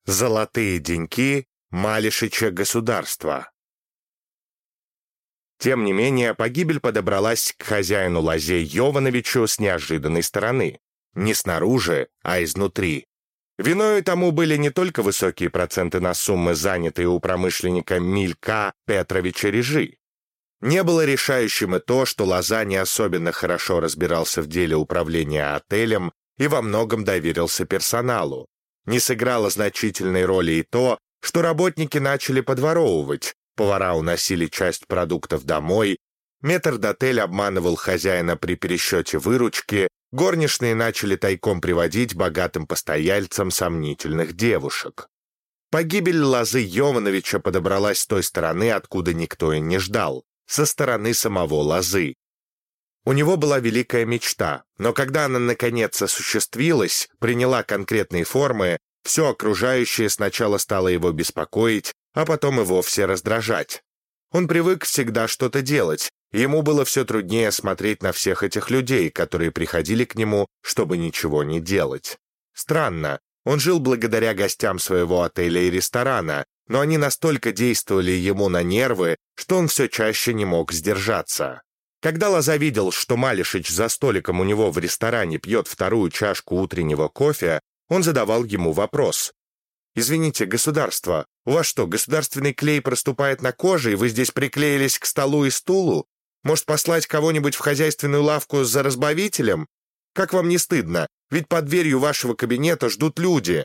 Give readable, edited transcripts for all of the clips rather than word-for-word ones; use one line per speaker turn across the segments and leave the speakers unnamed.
Золотые деньки Малишича государства. Тем не менее, погибель подобралась к хозяину лозей Йовановичу с неожиданной стороны. Не снаружи, а изнутри. Виною тому были не только высокие проценты на суммы, занятые у промышленника Милька Петровича Режи. Не было решающим и то, что Лоза не особенно хорошо разбирался в деле управления отелем и во многом доверился персоналу. Не сыграло значительной роли и то, что работники начали подворовывать, повара уносили часть продуктов домой, метрдотель обманывал хозяина при пересчете выручки, горничные начали тайком приводить богатым постояльцам сомнительных девушек. Погибель Лозы Йовановича подобралась с той стороны, откуда никто и не ждал, со стороны самого Лозы. У него была великая мечта, но когда она наконец осуществилась, приняла конкретные формы, все окружающее сначала стало его беспокоить, а потом и вовсе раздражать. Он привык всегда что-то делать, и ему было все труднее смотреть на всех этих людей, которые приходили к нему, чтобы ничего не делать. Странно, он жил благодаря гостям своего отеля и ресторана, но они настолько действовали ему на нервы, что он все чаще не мог сдержаться. Когда Лоза видел, что Малишич за столиком у него в ресторане пьет вторую чашку утреннего кофе, он задавал ему вопрос. «Извините, государство, у вас что, государственный клей проступает на коже, и вы здесь приклеились к столу и стулу? Может, послать кого-нибудь в хозяйственную лавку за разбавителем? Как вам не стыдно? Ведь под дверью вашего кабинета ждут люди».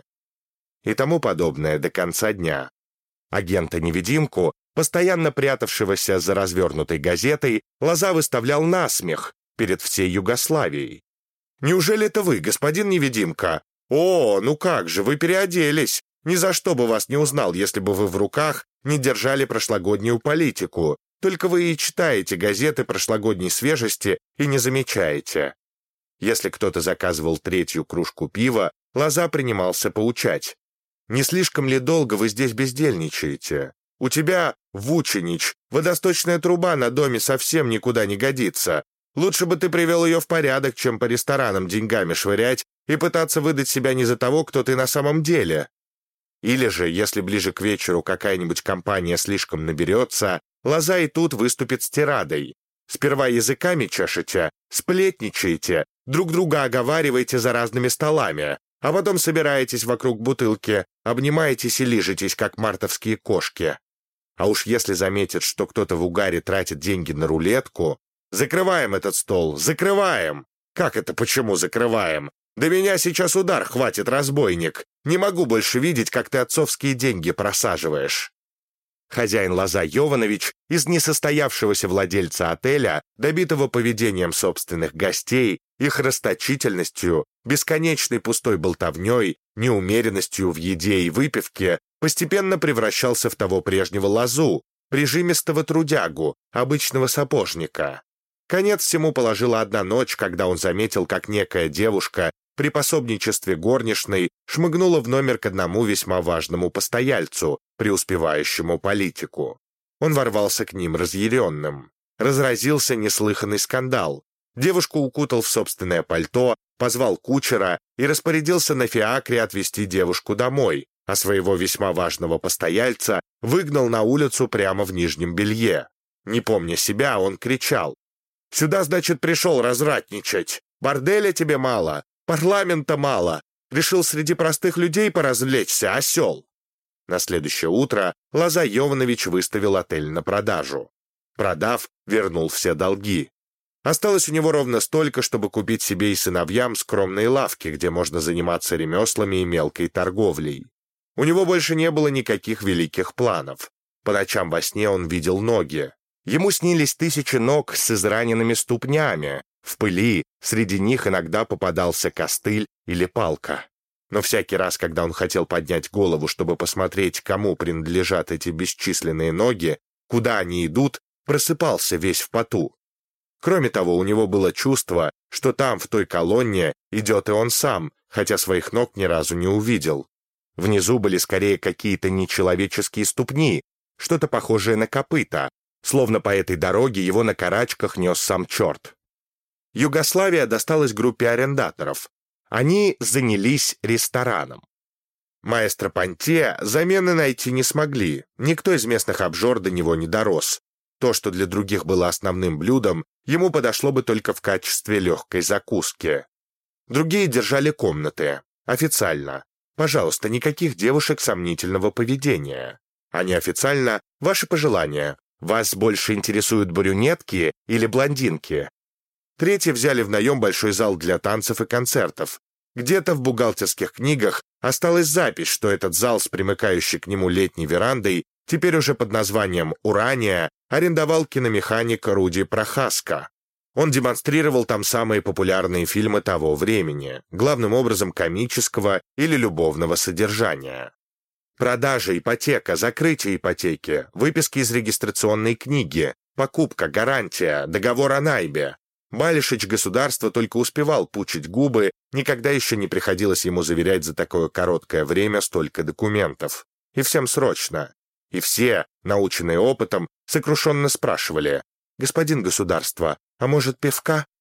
И тому подобное до конца дня. Агента-невидимку, постоянно прятавшегося за развернутой газетой, Лоза выставлял насмех перед всей Югославией. «Неужели это вы, господин невидимка? О, ну как же, вы переоделись! Ни за что бы вас не узнал, если бы вы в руках не держали прошлогоднюю политику. Только вы и читаете газеты прошлогодней свежести и не замечаете». Если кто-то заказывал третью кружку пива, Лоза принимался поучать. «Не слишком ли долго вы здесь бездельничаете? У тебя, Вученич, водосточная труба на доме совсем никуда не годится. Лучше бы ты привел ее в порядок, чем по ресторанам деньгами швырять и пытаться выдать себя не за того, кто ты на самом деле». Или же, если ближе к вечеру какая-нибудь компания слишком наберется, Лоза и тут выступит с тирадой. Сперва языками чешете, сплетничаете, друг друга оговариваете за разными столами, а потом собираетесь вокруг бутылки, обнимаетесь и лижетесь, как мартовские кошки. А уж если заметят, что кто-то в угаре тратит деньги на рулетку, «Закрываем этот стол, закрываем!» «Как это почему закрываем? Да меня сейчас удар хватит, разбойник! Не могу больше видеть, как ты отцовские деньги просаживаешь!» Хозяин Лоза Йованович, из несостоявшегося владельца отеля, добитого поведением собственных гостей, их расточительностью, бесконечной пустой болтовней, неумеренностью в еде и выпивке, постепенно превращался в того прежнего Лозу, прижимистого трудягу, обычного сапожника. Конец всему положила одна ночь, когда он заметил, как некая девушка при пособничестве горничной шмыгнула в номер к одному весьма важному постояльцу, преуспевающему политику. Он ворвался к ним разъяренным. Разразился неслыханный скандал. Девушку укутал в собственное пальто, позвал кучера и распорядился на фиакре отвезти девушку домой, а своего весьма важного постояльца выгнал на улицу прямо в нижнем белье. Не помня себя, он кричал: «Сюда, значит, пришел развратничать! Борделя тебе мало! Парламента мало! Решил среди простых людей поразвлечься, осел!» На следующее утро Лоза Йованович выставил отель на продажу. Продав, вернул все долги. Осталось у него ровно столько, чтобы купить себе и сыновьям скромные лавки, где можно заниматься ремеслами и мелкой торговлей. У него больше не было никаких великих планов. По ночам во сне он видел ноги. Ему снились тысячи ног с израненными ступнями. В пыли среди них иногда попадался костыль или палка. Но всякий раз, когда он хотел поднять голову, чтобы посмотреть, кому принадлежат эти бесчисленные ноги, куда они идут, просыпался весь в поту. Кроме того, у него было чувство, что там, в той колонне, идет и он сам, хотя своих ног ни разу не увидел. Внизу были скорее какие-то нечеловеческие ступни, что-то похожее на копыта, словно по этой дороге его на карачках нес сам черт. Югославия досталась группе арендаторов. Они занялись рестораном. Маэстро Понте замены найти не смогли, никто из местных обжор до него не дорос. То, что для других было основным блюдом, ему подошло бы только в качестве легкой закуски. Другие держали комнаты. Официально. Пожалуйста, никаких девушек сомнительного поведения. А неофициально – ваши пожелания. Вас больше интересуют брюнетки или блондинки? Третьи взяли в наем большой зал для танцев и концертов. Где-то в бухгалтерских книгах осталась запись, что этот зал с примыкающей к нему летней верандой, теперь уже под названием «Урания», арендовал киномеханик Руди Прохаска. Он демонстрировал там самые популярные фильмы того времени, главным образом комического или любовного содержания. Продажа, ипотека, закрытие ипотеки, выписки из регистрационной книги, покупка, гарантия, договор о найме. Балишич государства только успевал пучить губы, никогда еще не приходилось ему заверять за такое короткое время столько документов. И всем срочно. И все, наученные опытом, сокрушенно спрашивали: «Господин государство, а может пивка?»